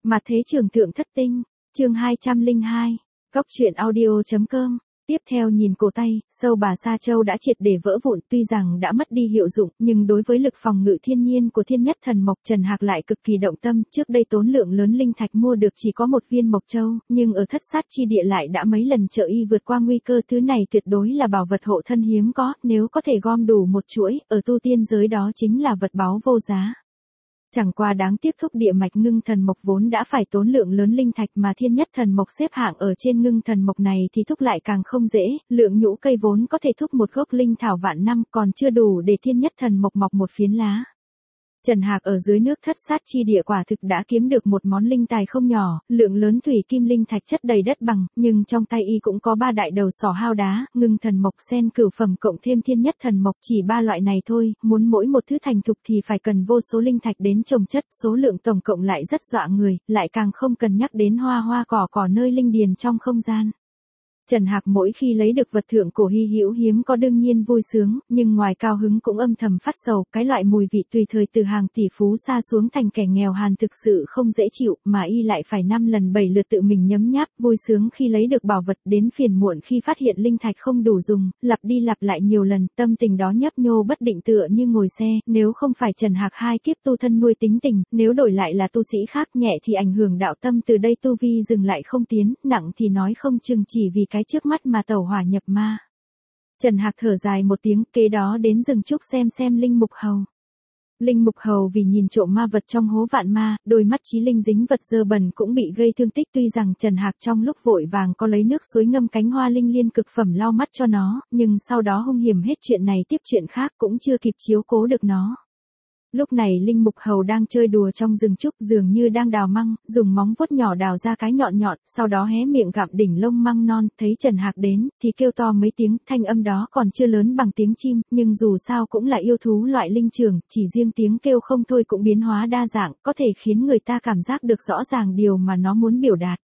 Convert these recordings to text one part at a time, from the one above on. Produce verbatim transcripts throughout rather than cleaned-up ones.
Mặt thế trường thượng thất tinh, chương hai trăm lẻ hai, Cóc truyện audio.com. Tiếp theo nhìn cổ tay, sâu bà Sa Châu đã triệt để vỡ vụn, tuy rằng đã mất đi hiệu dụng, nhưng đối với lực phòng ngự thiên nhiên của thiên nhất thần mộc Trần Hạc lại cực kỳ động tâm. Trước đây tốn lượng lớn linh thạch mua được chỉ có một viên mộc châu, nhưng ở thất sát chi địa lại đã mấy lần trợ y vượt qua nguy cơ. Thứ này tuyệt đối là bảo vật hộ thân hiếm có, nếu có thể gom đủ một chuỗi, ở tu tiên giới đó chính là vật báu vô giá. Chẳng qua đáng tiếc thúc địa mạch ngưng thần mộc vốn đã phải tốn lượng lớn linh thạch, mà thiên nhất thần mộc xếp hạng ở trên ngưng thần mộc này thì thúc lại càng không dễ, lượng nhũ cây vốn có thể thúc một gốc linh thảo vạn năm còn chưa đủ để thiên nhất thần mộc mọc một phiến lá. Trần Hạc ở dưới nước thất sát chi địa quả thực đã kiếm được một món linh tài không nhỏ, lượng lớn thủy kim linh thạch chất đầy đất bằng, nhưng trong tay y cũng có ba đại đầu sỏ hao đá, ngưng thần mộc, sen cửu phẩm cộng thêm thiên nhất thần mộc, chỉ ba loại này thôi, muốn mỗi một thứ thành thục thì phải cần vô số linh thạch đến trồng chất, số lượng tổng cộng lại rất dọa người, lại càng không cần nhắc đến hoa hoa cỏ cỏ nơi linh điền trong không gian. Trần Hạc mỗi khi lấy được vật thượng cổ hy hữu hiếm có đương nhiên vui sướng, nhưng ngoài cao hứng cũng âm thầm phát sầu, cái loại mùi vị tùy thời từ hàng tỷ phú xa xuống thành kẻ nghèo hàn thực sự không dễ chịu, mà y lại phải năm lần bảy lượt tự mình nhấm nháp, vui sướng khi lấy được bảo vật, đến phiền muộn khi phát hiện linh thạch không đủ dùng, lặp đi lặp lại nhiều lần, tâm tình đó nhấp nhô bất định tựa như ngồi xe. Nếu không phải Trần Hạc hai kiếp tu thân nuôi tính tình, nếu đổi lại là tu sĩ khác nhẹ thì ảnh hưởng đạo tâm, từ đây tu vi dừng lại không tiến, nặng thì nói không chừng chỉ vì cái trước mắt mà tẩu hỏa nhập ma. Trần Hạc thở dài một tiếng, kế đó đến rừng trúc xem xem linh mục hầu. Linh mục hầu vì nhìn trộm ma vật trong hố vạn ma, đôi mắt chí linh dính vật dơ bẩn cũng bị gây thương tích, tuy rằng Trần Hạc trong lúc vội vàng có lấy nước suối ngâm cánh hoa linh liên cực phẩm lau mắt cho nó, nhưng sau đó hung hiểm hết chuyện này tiếp chuyện khác, cũng chưa kịp chiếu cố được nó. Lúc này linh mục hầu đang chơi đùa trong rừng trúc, dường như đang đào măng, dùng móng vuốt nhỏ đào ra cái nhọn nhọn, sau đó hé miệng gặm đỉnh lông măng non, thấy Trần Hạc đến, thì kêu to mấy tiếng, thanh âm đó còn chưa lớn bằng tiếng chim, nhưng dù sao cũng là yêu thú loại linh trưởng, chỉ riêng tiếng kêu không thôi cũng biến hóa đa dạng, có thể khiến người ta cảm giác được rõ ràng điều mà nó muốn biểu đạt.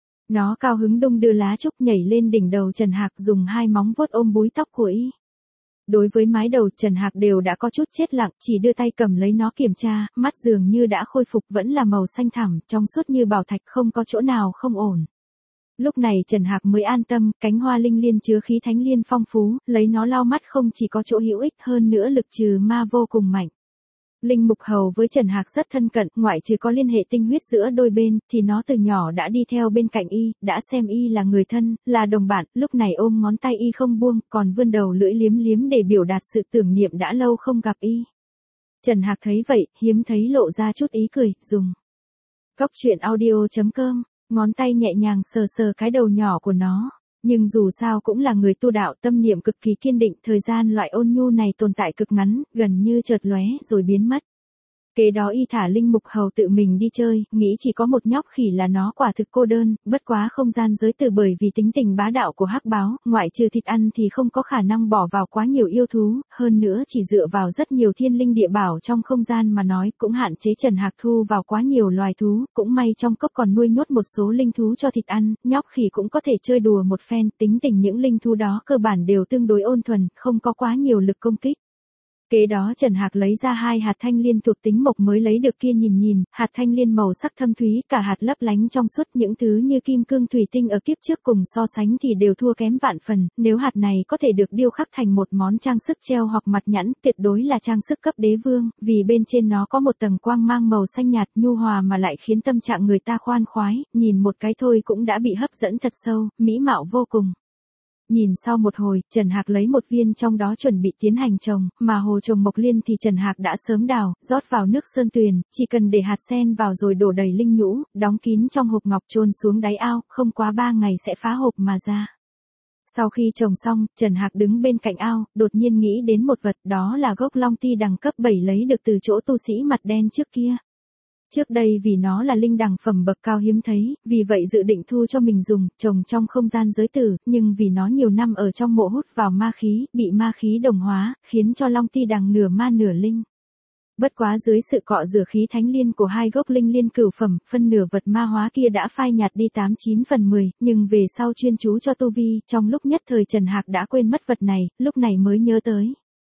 Nó cao hứng đung đưa lá trúc nhảy lên đỉnh đầu Trần Hạc, dùng hai móng vuốt ôm búi tóc của y. Đối với mái đầu Trần Hạc đều đã có chút chết lặng, chỉ đưa tay cầm lấy nó kiểm tra, mắt dường như đã khôi phục, vẫn là màu xanh thẳm, trong suốt như bảo thạch, không có chỗ nào không ổn. Lúc này Trần Hạc mới an tâm, cánh hoa linh liên chứa khí thánh liên phong phú, lấy nó lau mắt không chỉ có chỗ hữu ích, hơn nữa lực trừ ma vô cùng mạnh. Linh mục hầu với Trần Hạc rất thân cận, ngoại trừ có liên hệ tinh huyết giữa đôi bên, thì nó từ nhỏ đã đi theo bên cạnh y, đã xem y là người thân, là đồng bạn, lúc này ôm ngón tay y không buông, còn vươn đầu lưỡi liếm liếm để biểu đạt sự tưởng niệm đã lâu không gặp y. Trần Hạc thấy vậy, hiếm thấy lộ ra chút ý cười, dùng Cóc truyện audio.com, ngón tay nhẹ nhàng sờ sờ cái đầu nhỏ của nó. Nhưng dù sao cũng là người tu đạo, tâm niệm cực kỳ kiên định, thời gian loại ôn nhu này tồn tại cực ngắn, gần như chợt lóe rồi biến mất. Kế đó y thả linh mục hầu tự mình đi chơi, nghĩ chỉ có một nhóc khỉ là nó quả thực cô đơn, bất quá không gian giới tử bởi vì tính tình bá đạo của hắc báo, ngoại trừ thịt ăn thì không có khả năng bỏ vào quá nhiều yêu thú, hơn nữa chỉ dựa vào rất nhiều thiên linh địa bảo trong không gian mà nói, cũng hạn chế Trần Hạc thu vào quá nhiều loài thú, cũng may trong cốc còn nuôi nhốt một số linh thú cho thịt ăn, nhóc khỉ cũng có thể chơi đùa một phen, tính tình những linh thú đó cơ bản đều tương đối ôn thuần, không có quá nhiều lực công kích. Kế đó Trần Hạc lấy ra hai hạt thanh liên thuộc tính mộc mới lấy được kia nhìn nhìn, hạt thanh liên màu sắc thâm thúy, cả hạt lấp lánh trong suốt, những thứ như kim cương thủy tinh ở kiếp trước cùng so sánh thì đều thua kém vạn phần, nếu hạt này có thể được điêu khắc thành một món trang sức treo hoặc mặt nhẫn, tuyệt đối là trang sức cấp đế vương, vì bên trên nó có một tầng quang mang màu xanh nhạt nhu hòa mà lại khiến tâm trạng người ta khoan khoái, nhìn một cái thôi cũng đã bị hấp dẫn thật sâu, mỹ mạo vô cùng. Nhìn sau một hồi, Trần Hạc lấy một viên trong đó chuẩn bị tiến hành trồng, mà hồ trồng mộc liên thì Trần Hạc đã sớm đào, rót vào nước sơn tuyền, chỉ cần để hạt sen vào rồi đổ đầy linh nhũ, đóng kín trong hộp ngọc chôn xuống đáy ao, không quá ba ngày sẽ phá hộp mà ra. Sau khi trồng xong, Trần Hạc đứng bên cạnh ao, đột nhiên nghĩ đến một vật, đó là gốc long ti đằng cấp bảy lấy được từ chỗ tu sĩ mặt đen trước kia. Trước đây vì nó là linh đằng phẩm bậc cao hiếm thấy, vì vậy dự định thu cho mình dùng, trồng trong không gian giới tử, nhưng vì nó nhiều năm ở trong mộ hút vào ma khí, bị ma khí đồng hóa, khiến cho long ti đằng nửa ma nửa linh. Bất quá dưới sự cọ rửa khí thánh liên của hai gốc linh liên cửu phẩm, phân nửa vật ma hóa kia đã phai nhạt đi tám chín phần mười, nhưng về sau chuyên chú cho tu vi, trong lúc nhất thời Trần Hạc đã quên mất vật này, lúc này mới nhớ tới.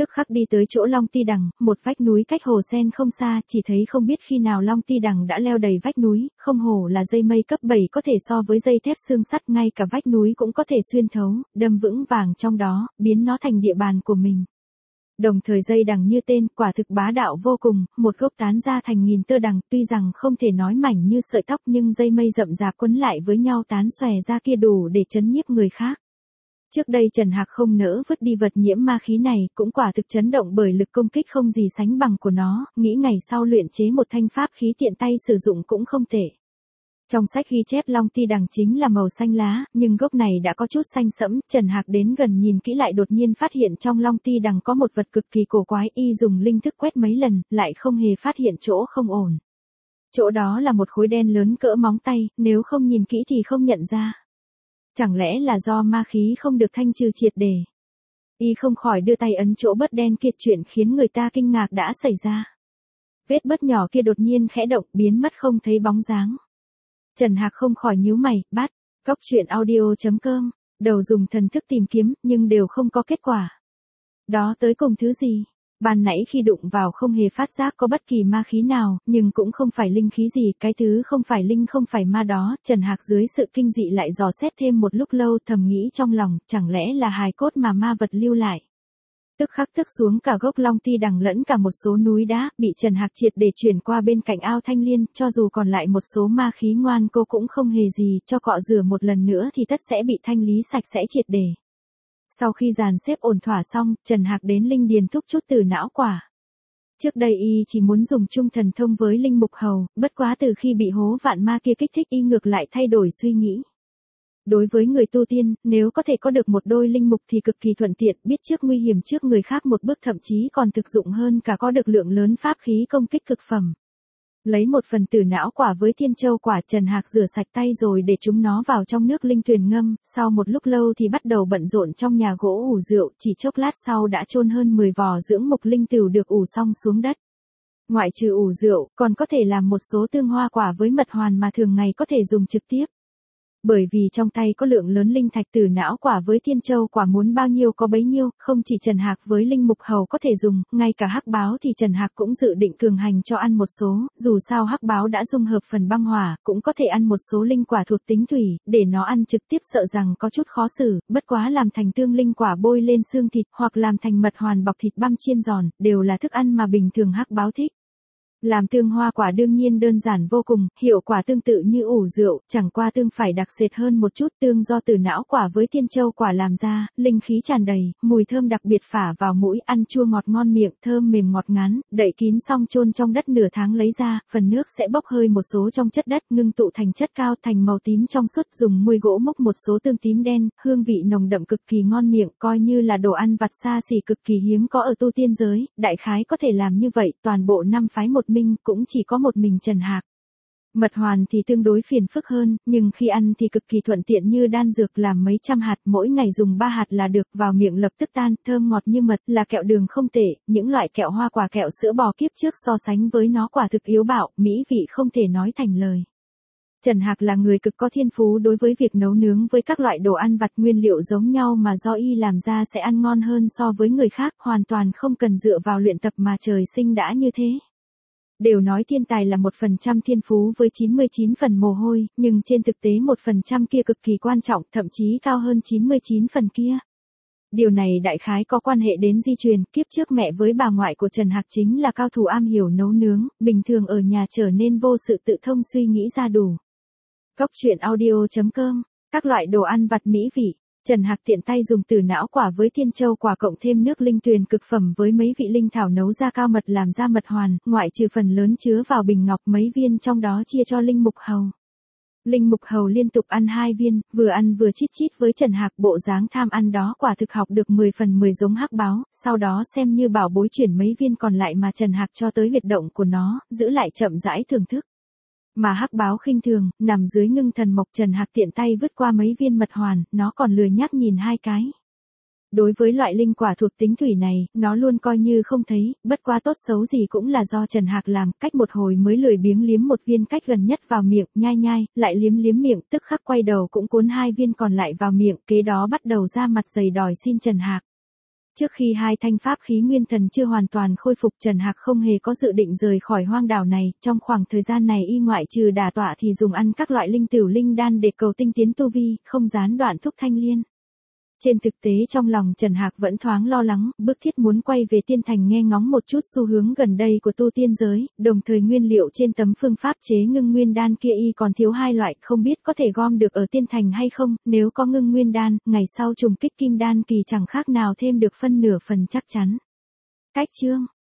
Tức khắc đi tới chỗ Long Ti Đằng, một vách núi cách hồ sen không xa, chỉ thấy không biết khi nào Long Ti Đằng đã leo đầy vách núi, không hổ là dây mây cấp bảy có thể so với dây thép xương sắt, ngay cả vách núi cũng có thể xuyên thấu, đâm vững vàng trong đó, biến nó thành địa bàn của mình. Đồng thời dây đằng như tên, quả thực bá đạo vô cùng, một gốc tán ra thành nghìn tơ đằng, tuy rằng không thể nói mảnh như sợi tóc nhưng dây mây rậm rạp quấn lại với nhau tán xòe ra kia đủ để chấn nhiếp người khác. Trước đây Trần Hạc không nỡ vứt đi vật nhiễm ma khí này, cũng quả thực chấn động bởi lực công kích không gì sánh bằng của nó, nghĩ ngày sau luyện chế một thanh pháp khí tiện tay sử dụng cũng không tệ. Trong sách ghi chép Long Ti Đằng chính là màu xanh lá, nhưng gốc này đã có chút xanh sẫm, Trần Hạc đến gần nhìn kỹ lại đột nhiên phát hiện trong Long Ti Đằng có một vật cực kỳ cổ quái, y dùng linh thức quét mấy lần, lại không hề phát hiện chỗ không ổn. Chỗ đó là một khối đen lớn cỡ móng tay, nếu không nhìn kỹ thì không nhận ra. Chẳng lẽ là do ma khí không được thanh trừ triệt để? Y không khỏi đưa tay ấn chỗ bớt đen kia, chuyện khiến người ta kinh ngạc đã xảy ra. Vết bớt nhỏ kia đột nhiên khẽ động, biến mất không thấy bóng dáng. Trần Hạc không khỏi nhíu mày, bắt, góc truyện audio chấm com, đầu dùng thần thức tìm kiếm, nhưng đều không có kết quả. Đó tới cùng thứ gì? Ban nãy khi đụng vào không hề phát giác có bất kỳ ma khí nào, nhưng cũng không phải linh khí gì, cái thứ không phải linh không phải ma đó, Trần Hạc dưới sự kinh dị lại dò xét thêm một lúc lâu, thầm nghĩ trong lòng, chẳng lẽ là hài cốt mà ma vật lưu lại. Tức khắc thức xuống cả gốc Long Ti Đằng lẫn cả một số núi đá, bị Trần Hạc triệt để chuyển qua bên cạnh ao Thanh Liên, cho dù còn lại một số ma khí ngoan cô cũng không hề gì, cho cọ rửa một lần nữa thì tất sẽ bị thanh lý sạch sẽ triệt để. Sau khi dàn xếp ổn thỏa xong, Trần Hạc đến linh điền thúc chút từ não quả. Trước đây y chỉ muốn dùng chung thần thông với linh mục hầu, bất quá từ khi bị hố vạn ma kia kích thích y ngược lại thay đổi suy nghĩ. Đối với người tu tiên, nếu có thể có được một đôi linh mục thì cực kỳ thuận tiện, biết trước nguy hiểm trước người khác một bước, thậm chí còn thực dụng hơn cả có được lượng lớn pháp khí công kích cực phẩm. Lấy một phần tử não quả với thiên châu quả, Trần Hạc rửa sạch tay rồi để chúng nó vào trong nước linh tuyền ngâm, sau một lúc lâu thì bắt đầu bận rộn trong nhà gỗ ủ rượu, chỉ chốc lát sau đã chôn hơn mười vò dưỡng mục linh tửu được ủ xong xuống đất. Ngoại trừ ủ rượu, còn có thể làm một số tương hoa quả với mật hoàn mà thường ngày có thể dùng trực tiếp. Bởi vì trong tay có lượng lớn linh thạch tử não quả với thiên châu quả, muốn bao nhiêu có bấy nhiêu, không chỉ Trần Hạc với linh mục hầu có thể dùng, ngay cả hắc báo thì Trần Hạc cũng dự định cường hành cho ăn một số, dù sao hắc báo đã dung hợp phần băng hỏa, cũng có thể ăn một số linh quả thuộc tính thủy, để nó ăn trực tiếp sợ rằng có chút khó xử, bất quá làm thành tương linh quả bôi lên xương thịt, hoặc làm thành mật hoàn bọc thịt băm chiên giòn, đều là thức ăn mà bình thường hắc báo thích. Làm tương hoa quả đương nhiên đơn giản vô cùng, hiệu quả tương tự như ủ rượu, chẳng qua tương phải đặc sệt hơn một chút, tương do từ não quả với thiên châu quả làm ra, linh khí tràn đầy, mùi thơm đặc biệt phả vào mũi, ăn chua ngọt ngon miệng, thơm mềm ngọt ngán, đậy kín xong chôn trong đất nửa tháng lấy ra, phần nước sẽ bốc hơi một số trong chất đất, ngưng tụ thành chất cao thành màu tím trong suốt, dùng muôi gỗ múc một số tương tím đen, hương vị nồng đậm cực kỳ ngon miệng, coi như là đồ ăn vặt xa xỉ cực kỳ hiếm có ở tu tiên giới, đại khái có thể làm như vậy, toàn bộ năm phái một minh cũng chỉ có một mình Trần Hạc. Mật hoàn thì tương đối phiền phức hơn, nhưng khi ăn thì cực kỳ thuận tiện như đan dược, làm mấy trăm hạt, mỗi ngày dùng ba hạt là được, vào miệng lập tức tan, thơm ngọt như mật, là kẹo đường không tệ, những loại kẹo hoa quả kẹo sữa bò kiếp trước so sánh với nó quả thực yếu bạo, mỹ vị không thể nói thành lời. Trần Hạc là người cực có thiên phú đối với việc nấu nướng với các loại đồ ăn vặt, nguyên liệu giống nhau mà do y làm ra sẽ ăn ngon hơn so với người khác, hoàn toàn không cần dựa vào luyện tập mà trời sinh đã như thế. Đều nói thiên tài là một phần trăm thiên phú với chín mươi chín phần mồ hôi, nhưng trên thực tế một phần trăm kia cực kỳ quan trọng, thậm chí cao hơn chín mươi chín phần kia. Điều này đại khái có quan hệ đến di truyền, kiếp trước mẹ với bà ngoại của Trần Hạc chính là cao thủ am hiểu nấu nướng, bình thường ở nhà trở nên vô sự tự thông suy nghĩ ra đủ. Góc truyện audio chấm com, các loại đồ ăn vặt mỹ vị. Trần Hạc tiện tay dùng từ não quả với thiên châu quả cộng thêm nước linh tuyền cực phẩm với mấy vị linh thảo nấu ra cao mật làm ra mật hoàn, ngoại trừ phần lớn chứa vào bình ngọc, mấy viên trong đó chia cho linh mục hầu. Linh mục hầu liên tục ăn hai viên, vừa ăn vừa chít chít với Trần Hạc, bộ dáng tham ăn đó quả thực học được mười phần mười giống hắc báo, sau đó xem như bảo bối chuyển mấy viên còn lại mà Trần Hạc cho tới huyệt động của nó, giữ lại chậm rãi thưởng thức. Mà hắc báo khinh thường, nằm dưới ngưng thần mộc, Trần Hạc tiện tay vứt qua mấy viên mật hoàn, nó còn lười nhác nhìn hai cái. Đối với loại linh quả thuộc tính thủy này, nó luôn coi như không thấy, bất quá tốt xấu gì cũng là do Trần Hạc làm, cách một hồi mới lười biếng liếm một viên cách gần nhất vào miệng, nhai nhai, lại liếm liếm miệng, tức khắc quay đầu cũng cuốn hai viên còn lại vào miệng, kế đó bắt đầu ra mặt dày đòi xin Trần Hạc. Trước khi hai thanh pháp khí nguyên thần chưa hoàn toàn khôi phục, Trần Hạc không hề có dự định rời khỏi hoang đảo này, trong khoảng thời gian này y ngoại trừ đả tọa thì dùng ăn các loại linh tửu linh đan để cầu tinh tiến tu vi, không gián đoạn thúc thanh liên. Trên thực tế trong lòng Trần Hạc vẫn thoáng lo lắng, bức thiết muốn quay về tiên thành nghe ngóng một chút xu hướng gần đây của tu tiên giới, đồng thời nguyên liệu trên tấm phương pháp chế ngưng nguyên đan kia y còn thiếu hai loại, không biết có thể gom được ở tiên thành hay không, nếu có ngưng nguyên đan, ngày sau trùng kích kim đan kỳ chẳng khác nào thêm được phân nửa phần chắc chắn. Cách chương